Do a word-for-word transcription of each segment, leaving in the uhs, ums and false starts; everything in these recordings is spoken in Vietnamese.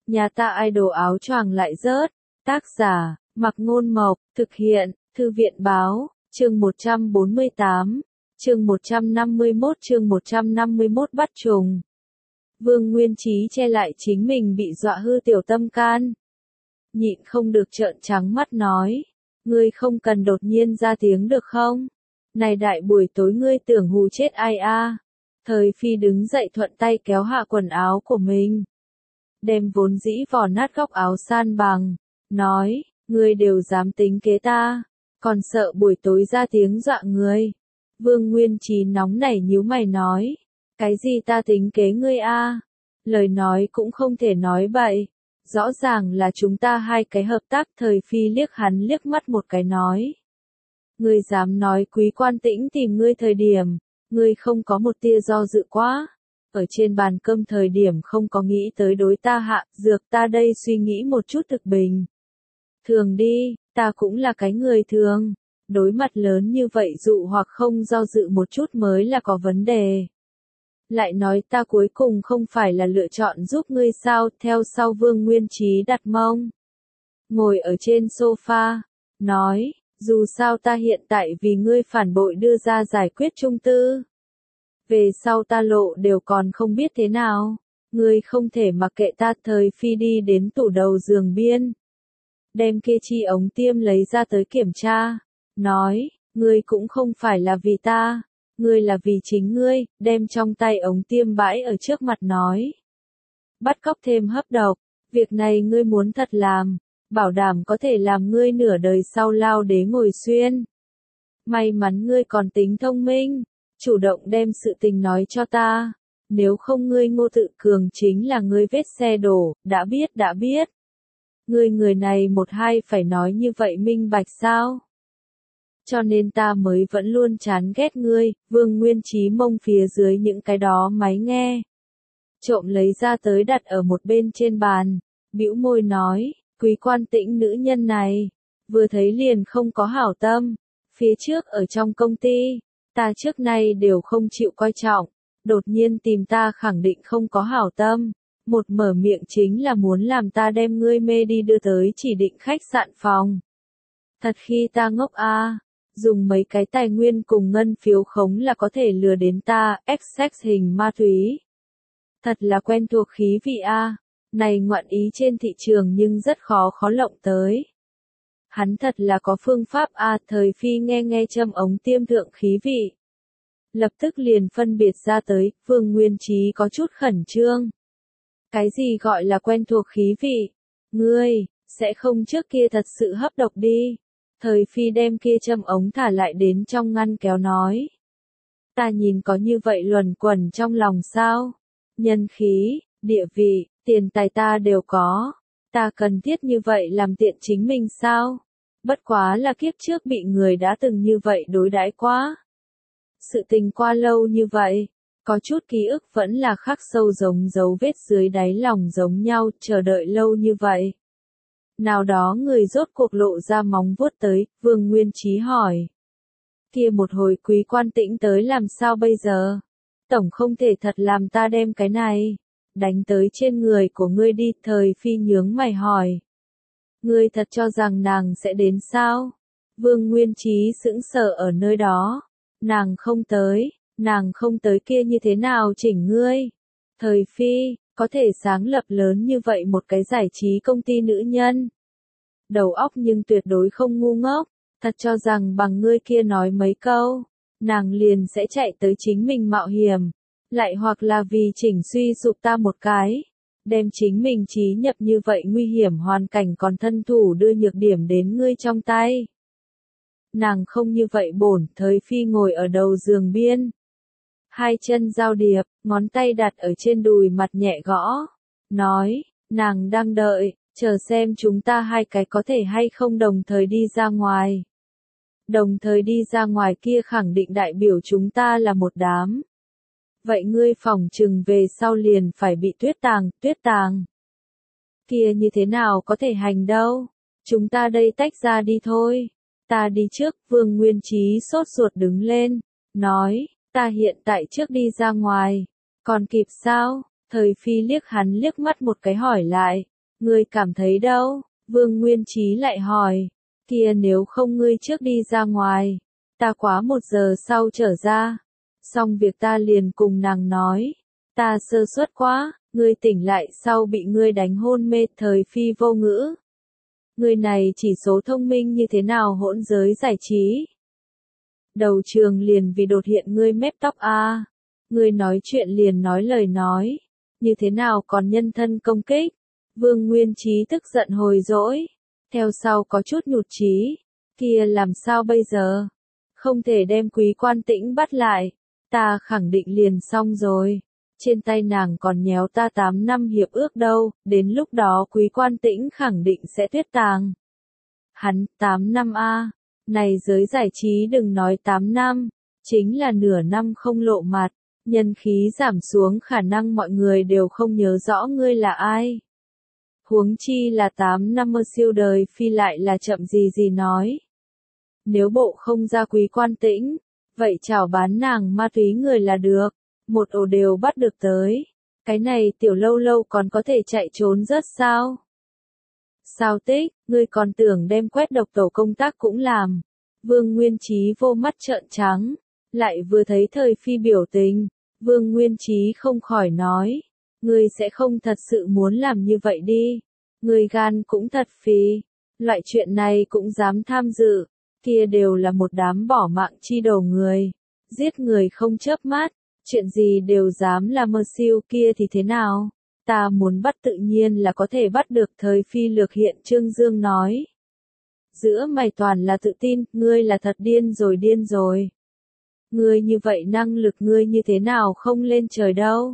Nhà ta idol áo choàng lại rớt. Tác giả, Mặc Ngôn Mộc, thực hiện, Thư viện Báo, chương một trăm bốn mươi tám, chương một trăm năm mươi mốt chương một trăm năm mươi mốt bắt trùng. Vương Nguyên Chí che lại chính mình bị dọa hư tiểu tâm can. Nhịn không được trợn trắng mắt nói, ngươi không cần đột nhiên ra tiếng được không? Này đại buổi tối ngươi tưởng hù chết ai a? Thời Phi đứng dậy thuận tay kéo hạ quần áo của mình. Đem vốn dĩ vò nát góc áo san bằng, nói, ngươi đều dám tính kế ta, còn sợ buổi tối ra tiếng dọa người. Vương Nguyên Chí nóng nảy nhíu mày nói, cái gì ta tính kế ngươi a? Lời nói cũng không thể nói bậy, rõ ràng là chúng ta hai cái hợp tác. Thời Phi liếc hắn liếc mắt một cái nói, ngươi dám nói Quý Quan Tĩnh tìm ngươi thời điểm, ngươi không có một tia do dự quá. Ở trên bàn cơm thời điểm không có nghĩ tới đối ta hạ dược, ta đây suy nghĩ một chút thực bình. Thường đi, ta cũng là cái người thường. Đối mặt lớn như vậy dụ hoặc không do dự một chút mới là có vấn đề. Lại nói ta cuối cùng không phải là lựa chọn giúp ngươi sao? Theo sau Vương Nguyên Chí đặt mông, ngồi ở trên sofa, nói, dù sao ta hiện tại vì ngươi phản bội đưa ra giải quyết chung tư. Về sau ta lộ đều còn không biết thế nào, ngươi không thể mặc kệ ta. Thời Phi đi đến tủ đầu giường biên, đem kia chi ống tiêm lấy ra tới kiểm tra, nói, ngươi cũng không phải là vì ta, ngươi là vì chính ngươi. Đem trong tay ống tiêm bãi ở trước mặt nói, bắt cóc thêm hấp độc, việc này ngươi muốn thật làm, bảo đảm có thể làm ngươi nửa đời sau lao đế ngồi xuyên. May mắn ngươi còn tính thông minh, chủ động đem sự tình nói cho ta, nếu không ngươi Ngô Tự Cường chính là ngươi vết xe đổ. Đã biết đã biết. Ngươi người này một hai phải nói như vậy minh bạch sao? Cho nên ta mới vẫn luôn chán ghét ngươi. Vương Nguyên Chí mông phía dưới những cái đó máy nghe, trộm lấy ra tới đặt ở một bên trên bàn, bĩu môi nói, Quý Quan Tĩnh nữ nhân này, vừa thấy liền không có hảo tâm. Phía trước ở trong công ty, ta trước nay đều không chịu coi trọng, đột nhiên tìm ta khẳng định không có hảo tâm. Một mở miệng chính là muốn làm ta đem ngươi mê đi đưa tới chỉ định khách sạn phòng. Thật khi ta ngốc a, dùng mấy cái tài nguyên cùng ngân phiếu khống là có thể lừa đến ta, ích xách hình ma túy. Thật là quen thuộc khí vị a, này ngoạn ý trên thị trường nhưng rất khó khó lộng tới. Hắn thật là có phương pháp a. Thời Phi nghe nghe châm ống tiêm thượng khí vị, lập tức liền phân biệt ra tới. Vương Nguyên Chí có chút khẩn trương. Cái gì gọi là quen thuộc khí vị? Ngươi, sẽ không trước kia thật sự hấp độc đi. Thời Phi đem kia châm ống thả lại đến trong ngăn kéo nói, ta nhìn có như vậy luẩn quẩn trong lòng sao? Nhân khí, địa vị, tiền tài ta đều có. Ta cần thiết như vậy làm tiện chính mình sao? Bất quá là kiếp trước bị người đã từng như vậy đối đãi quá. Sự tình qua lâu như vậy, có chút ký ức vẫn là khắc sâu giống dấu vết dưới đáy lòng giống nhau. Chờ đợi lâu như vậy, nào đó người rốt cuộc lộ ra móng vuốt tới. Vương Nguyên Chí hỏi, kia một hồi Quý Quan Tĩnh tới làm sao bây giờ? Tổng không thể thật làm ta đem cái này đánh tới trên người của ngươi đi. Thời Phi nhướng mày hỏi, ngươi thật cho rằng nàng sẽ đến sao? Vương Nguyên Chí sững sờ ở nơi đó. Nàng không tới, nàng không tới kia như thế nào chỉnh ngươi? Thời Phi, có thể sáng lập lớn như vậy một cái giải trí công ty nữ nhân, đầu óc nhưng tuyệt đối không ngu ngốc. Thật cho rằng bằng ngươi kia nói mấy câu, nàng liền sẽ chạy tới chính mình mạo hiểm, lại hoặc là vì chỉnh suy sụp ta một cái, đem chính mình trí nhập như vậy nguy hiểm hoàn cảnh còn thân thủ đưa nhược điểm đến ngươi trong tay. Nàng không như vậy bổn. Thời Phi ngồi ở đầu giường biên, hai chân giao điệp, ngón tay đặt ở trên đùi mặt nhẹ gõ, nói, nàng đang đợi, chờ xem chúng ta hai cái có thể hay không đồng thời đi ra ngoài. Đồng thời đi ra ngoài kia khẳng định đại biểu chúng ta là một đám. Vậy ngươi phỏng chừng về sau liền phải bị tuyết tàng. Tuyết tàng kia như thế nào có thể hành đâu? Chúng ta đây tách ra đi thôi. Ta đi trước. Vương Nguyên Chí sốt ruột đứng lên, nói, ta hiện tại trước đi ra ngoài, còn kịp sao? Thời Phi liếc hắn liếc mắt một cái hỏi lại, Ngươi cảm thấy đâu? Vương Nguyên Chí lại hỏi. Kia nếu không ngươi trước đi ra ngoài, ta quá một giờ sau trở ra. Xong việc ta liền cùng nàng nói. Ta sơ suất quá, ngươi tỉnh lại sau bị ngươi đánh hôn mê thời phi vô ngữ. Ngươi này chỉ số thông minh như thế nào hỗn giới giải trí. Đầu trường liền vì đột hiện ngươi mép tóc a, à. Ngươi nói chuyện liền nói lời nói. Như thế nào còn nhân thân công kích. Vương Nguyên Chí tức giận hồi dỗi. Theo sau có chút nhụt chí. Kia làm sao bây giờ? Không thể đem Quý Quan Tĩnh bắt lại. Ta khẳng định liền xong rồi. Trên tay nàng còn nhéo ta tám năm hiệp ước đâu, đến lúc đó Quý Quan Tĩnh khẳng định sẽ tuyết tàng. Hắn, tám năm a, này giới giải trí đừng nói tám năm, chính là nửa năm không lộ mặt, nhân khí giảm xuống khả năng mọi người đều không nhớ rõ ngươi là ai. Huống chi là tám năm mơ siêu đời phi lại là chậm gì gì nói. Nếu bộ không ra Quý Quan Tĩnh, vậy chào bán nàng ma túy người là được. Một ổ đều bắt được tới. Cái này tiểu lâu lâu còn có thể chạy trốn rất sao? Sao tích, ngươi còn tưởng đem quét độc tổ công tác cũng làm. Vương Nguyên Chí vô mắt trợn trắng. Lại vừa thấy thời phi biểu tình. Vương Nguyên Chí không khỏi nói. Ngươi sẽ không thật sự muốn làm như vậy đi. Ngươi gan cũng thật phì. Loại chuyện này cũng dám tham dự. Kia đều là một đám bỏ mạng chi đầu người. Giết người không chớp mắt. Chuyện gì đều dám là mơ siêu kia thì thế nào? Ta muốn bắt tự nhiên là có thể bắt được thời phi lược hiện Trương Dương nói. Giữa mày toàn là tự tin, ngươi là thật điên rồi điên rồi. Ngươi như vậy năng lực ngươi như thế nào không lên trời đâu?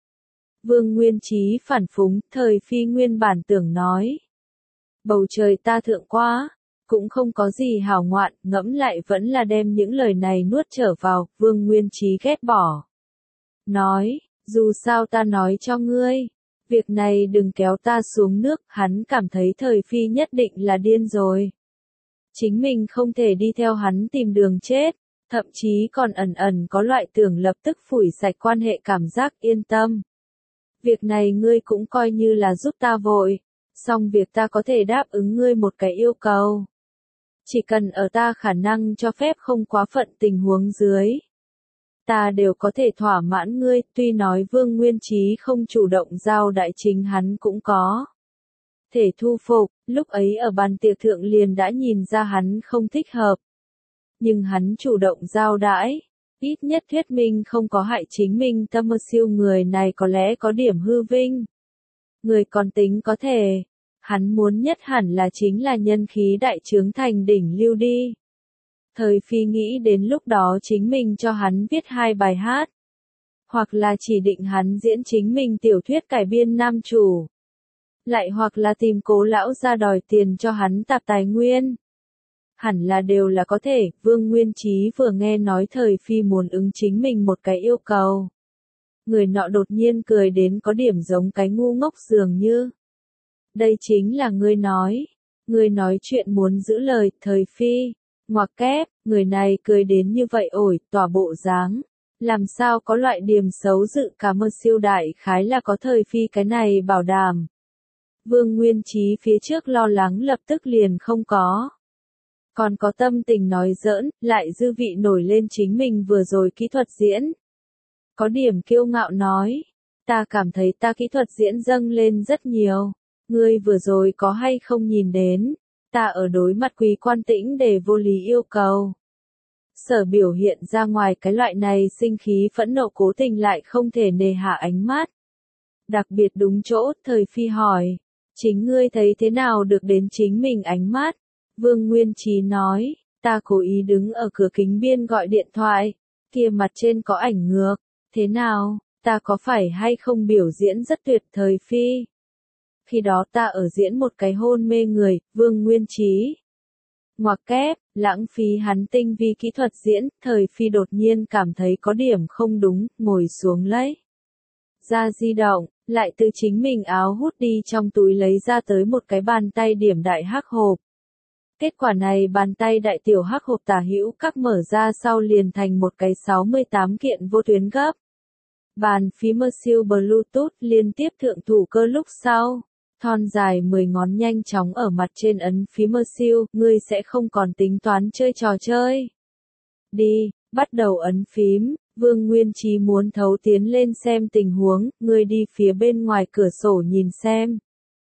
Vương Nguyên Chí phản phúng, thời phi nguyên bản tưởng nói. Bầu trời ta thượng quá, cũng không có gì hào ngoạn, ngẫm lại vẫn là đem những lời này nuốt trở vào, Vương Nguyên Chí ghét bỏ. Nói, dù sao ta nói cho ngươi, việc này đừng kéo ta xuống nước, hắn cảm thấy thời phi nhất định là điên rồi. Chính mình không thể đi theo hắn tìm đường chết, thậm chí còn ẩn ẩn có loại tưởng lập tức phủi sạch quan hệ cảm giác yên tâm. Việc này ngươi cũng coi như là giúp ta vội, xong việc ta có thể đáp ứng ngươi một cái yêu cầu. Chỉ cần ở ta khả năng cho phép không quá phận tình huống dưới. Ta đều có thể thỏa mãn ngươi, tuy nói Vương Nguyên Chí không chủ động giao đại chính hắn cũng có. Thể thu phục, lúc ấy ở bàn tiệc thượng liền đã nhìn ra hắn không thích hợp. Nhưng hắn chủ động giao đãi, ít nhất thuyết minh không có hại chính mình tâm mơ siêu người này có lẽ có điểm hư vinh. Người còn tính có thể, hắn muốn nhất hẳn là chính là nhân khí đại trướng thành đỉnh lưu đi. Thời phi nghĩ đến lúc đó chính mình cho hắn viết hai bài hát. Hoặc là chỉ định hắn diễn chính mình tiểu thuyết cải biên nam chủ. Lại hoặc là tìm Cố lão ra đòi tiền cho hắn tạp tài nguyên. Hẳn là đều là có thể, Vương Nguyên Chí vừa nghe nói thời phi muốn ứng chính mình một cái yêu cầu. Người nọ đột nhiên cười đến có điểm giống cái ngu ngốc dường như. Đây chính là ngươi nói. Ngươi nói chuyện muốn giữ lời, thời phi. Ngoặc kép, người này cười đến như vậy ổi, tỏa bộ dáng. Làm sao có loại điểm xấu dự cả mơ siêu đại khái là có thời phi cái này bảo đảm. Vương Nguyên Chí phía trước lo lắng lập tức liền không có. Còn có tâm tình nói giỡn, lại dư vị nổi lên chính mình vừa rồi kỹ thuật diễn. Có điểm kiêu ngạo nói, ta cảm thấy ta kỹ thuật diễn dâng lên rất nhiều. Ngươi vừa rồi có hay không nhìn đến, ta ở đối mặt Quý Quan Tĩnh để vô lý yêu cầu. Sở biểu hiện ra ngoài cái loại này sinh khí phẫn nộ cố tình lại không thể nề hạ ánh mắt. Đặc biệt đúng chỗ, thời phi hỏi, chính ngươi thấy thế nào được đến chính mình ánh mắt? Vương Nguyên Chí nói, ta cố ý đứng ở cửa kính biên gọi điện thoại, kia mặt trên có ảnh ngược, thế nào, ta có phải hay không biểu diễn rất tuyệt thời phi? Khi đó ta ở diễn một cái hôn mê người, Vương Nguyên Chí. Ngoặc kép, lãng phí hắn tinh vi kỹ thuật diễn, thời phi đột nhiên cảm thấy có điểm không đúng, ngồi xuống lấy. Ra di động, lại từ chính mình áo hút đi trong túi lấy ra tới một cái bàn tay điểm đại hắc hộp. Kết quả này bàn tay đại tiểu hắc hộp tả hữu các mở ra sau liền thành một cái sáu mươi tám kiện vô tuyến gấp. Bàn phím siêu Bluetooth liên tiếp thượng thủ cơ lúc sau. Thon dài mười ngón nhanh chóng ở mặt trên ấn phím mơ siêu, ngươi sẽ không còn tính toán chơi trò chơi. Đi, bắt đầu ấn phím, Vương Nguyên Chí muốn thấu tiến lên xem tình huống, ngươi đi phía bên ngoài cửa sổ nhìn xem.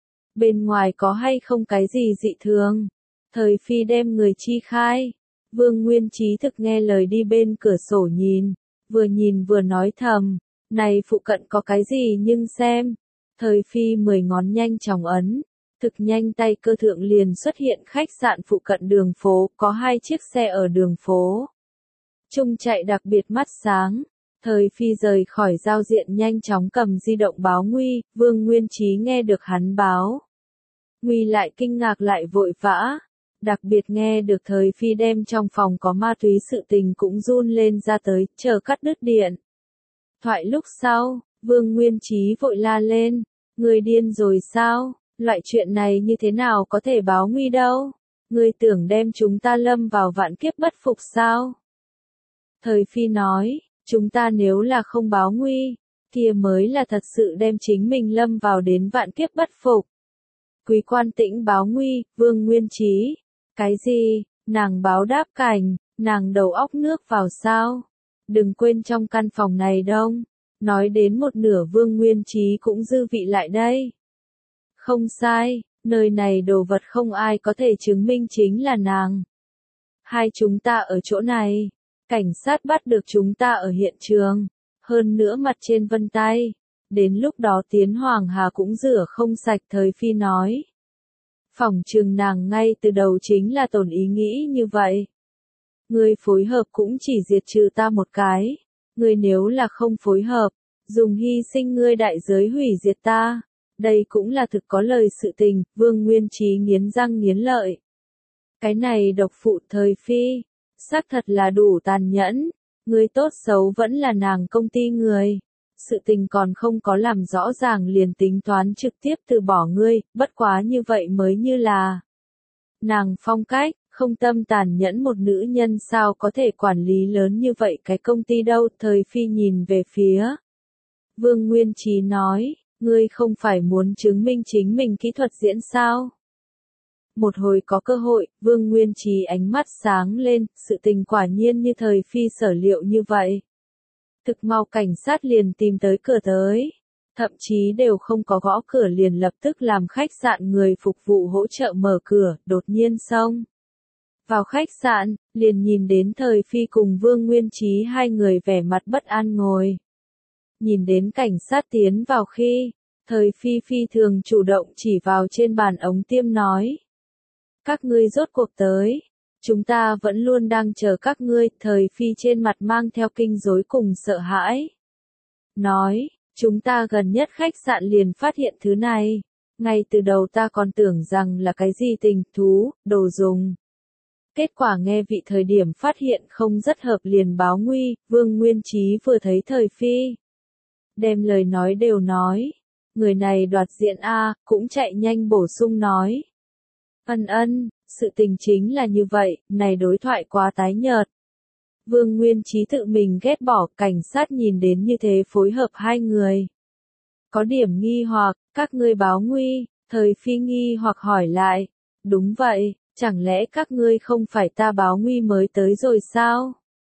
Bên ngoài có hay không cái gì dị thường. Thời Phi đem người chi khai. Vương Nguyên Chí thực nghe lời đi bên cửa sổ nhìn, vừa nhìn vừa nói thầm, này phụ cận có cái gì nhưng xem. Thời Phi mười ngón nhanh chóng ấn, thực nhanh tay cơ thượng liền xuất hiện khách sạn phụ cận đường phố, có hai chiếc xe ở đường phố. Trung chạy đặc biệt mắt sáng, Thời Phi rời khỏi giao diện nhanh chóng cầm di động báo nguy, Vương Nguyên Chí nghe được hắn báo. Nguy lại kinh ngạc lại vội vã, đặc biệt nghe được Thời Phi đem trong phòng có ma túy sự tình cũng run lên ra tới, chờ cắt đứt điện. Thoại lúc sau, Vương Nguyên Chí vội la lên, người điên rồi sao, loại chuyện này như thế nào có thể báo nguy đâu, người tưởng đem chúng ta lâm vào vạn kiếp bất phục sao. Thời Phi nói, chúng ta nếu là không báo nguy, kia mới là thật sự đem chính mình lâm vào đến vạn kiếp bất phục. Quý Quan Tĩnh báo nguy, Vương Nguyên Chí, cái gì, nàng báo đáp cảnh, nàng đầu óc nước vào sao, đừng quên trong căn phòng này đông, nói đến một nửa Vương Nguyên Chí cũng dư vị lại đây. Không sai, nơi này đồ vật không ai có thể chứng minh chính là nàng. Hai chúng ta ở chỗ này. Cảnh sát bắt được chúng ta ở hiện trường, hơn nữa mặt trên vân tay, đến lúc đó Tiến Hoàng Hà cũng rửa không sạch. Thời Phi nói. Phỏng chừng nàng ngay từ đầu chính là tổn ý nghĩ như vậy. Ngươi phối hợp cũng chỉ diệt trừ ta một cái, ngươi nếu là không phối hợp, dùng hy sinh ngươi đại giới hủy diệt ta, đây cũng là thực có lời sự tình. Vương Nguyên Chí nghiến răng nghiến lợi. Cái này độc phụ Thời Phi. Xác thật là đủ tàn nhẫn, người tốt xấu vẫn là nàng công ty người. Sự tình còn không có làm rõ ràng liền tính toán trực tiếp từ bỏ ngươi, bất quá như vậy mới như là. Nàng phong cách, không tâm tàn nhẫn một nữ nhân sao có thể quản lý lớn như vậy cái công ty đâu. Thời Phi nhìn về phía. Vương Nguyên Chí nói, ngươi không phải muốn chứng minh chính mình kỹ thuật diễn sao? Một hồi có cơ hội, Vương Nguyên Chí ánh mắt sáng lên, sự tình quả nhiên như Thời Phi sở liệu như vậy. Thực mau cảnh sát liền tìm tới cửa tới, thậm chí đều không có gõ cửa liền lập tức làm khách sạn người phục vụ hỗ trợ mở cửa, đột nhiên xông vào khách sạn, liền nhìn đến Thời Phi cùng Vương Nguyên Chí hai người vẻ mặt bất an ngồi. Nhìn đến cảnh sát tiến vào khi, Thời Phi phi thường chủ động chỉ vào trên bàn ống tiêm nói. Các ngươi rốt cuộc tới, chúng ta vẫn luôn đang chờ các ngươi. Thời Phi trên mặt mang theo kinh rối cùng sợ hãi. Nói, chúng ta gần nhất khách sạn liền phát hiện thứ này, ngay từ đầu ta còn tưởng rằng là cái gì tình thú, đồ dùng. Kết quả nghe vị thời điểm phát hiện không rất hợp liền báo nguy. Vương Nguyên Chí vừa thấy Thời Phi, đem lời nói đều nói, người này đoạt diện a, cũng chạy nhanh bổ sung nói. Ân ân, sự tình chính là như vậy, này đối thoại quá tái nhợt. Vương Nguyên Chí tự mình ghét bỏ, cảnh sát nhìn đến như thế phối hợp hai người. Có điểm nghi hoặc, các ngươi báo nguy, Thời Phi nghi hoặc hỏi lại. Đúng vậy, chẳng lẽ các ngươi không phải ta báo nguy mới tới rồi sao?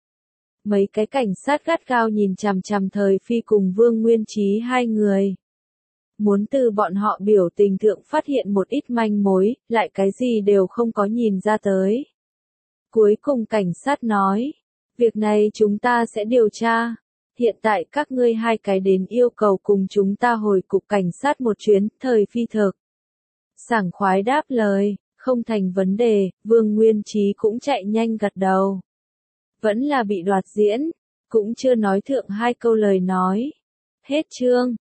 Mấy cái cảnh sát gắt gao nhìn chằm chằm Thời Phi cùng Vương Nguyên Chí hai người. Muốn từ bọn họ biểu tình thượng phát hiện một ít manh mối, lại cái gì đều không có nhìn ra tới. Cuối cùng cảnh sát nói, việc này chúng ta sẽ điều tra. Hiện tại các ngươi hai cái đến yêu cầu cùng chúng ta hồi cục cảnh sát một chuyến. Thời Phi thực sảng khoái đáp lời, không thành vấn đề. Vương Nguyên Chí cũng chạy nhanh gật đầu. Vẫn là bị đoạt diễn, cũng chưa nói thượng hai câu lời nói. Hết chương.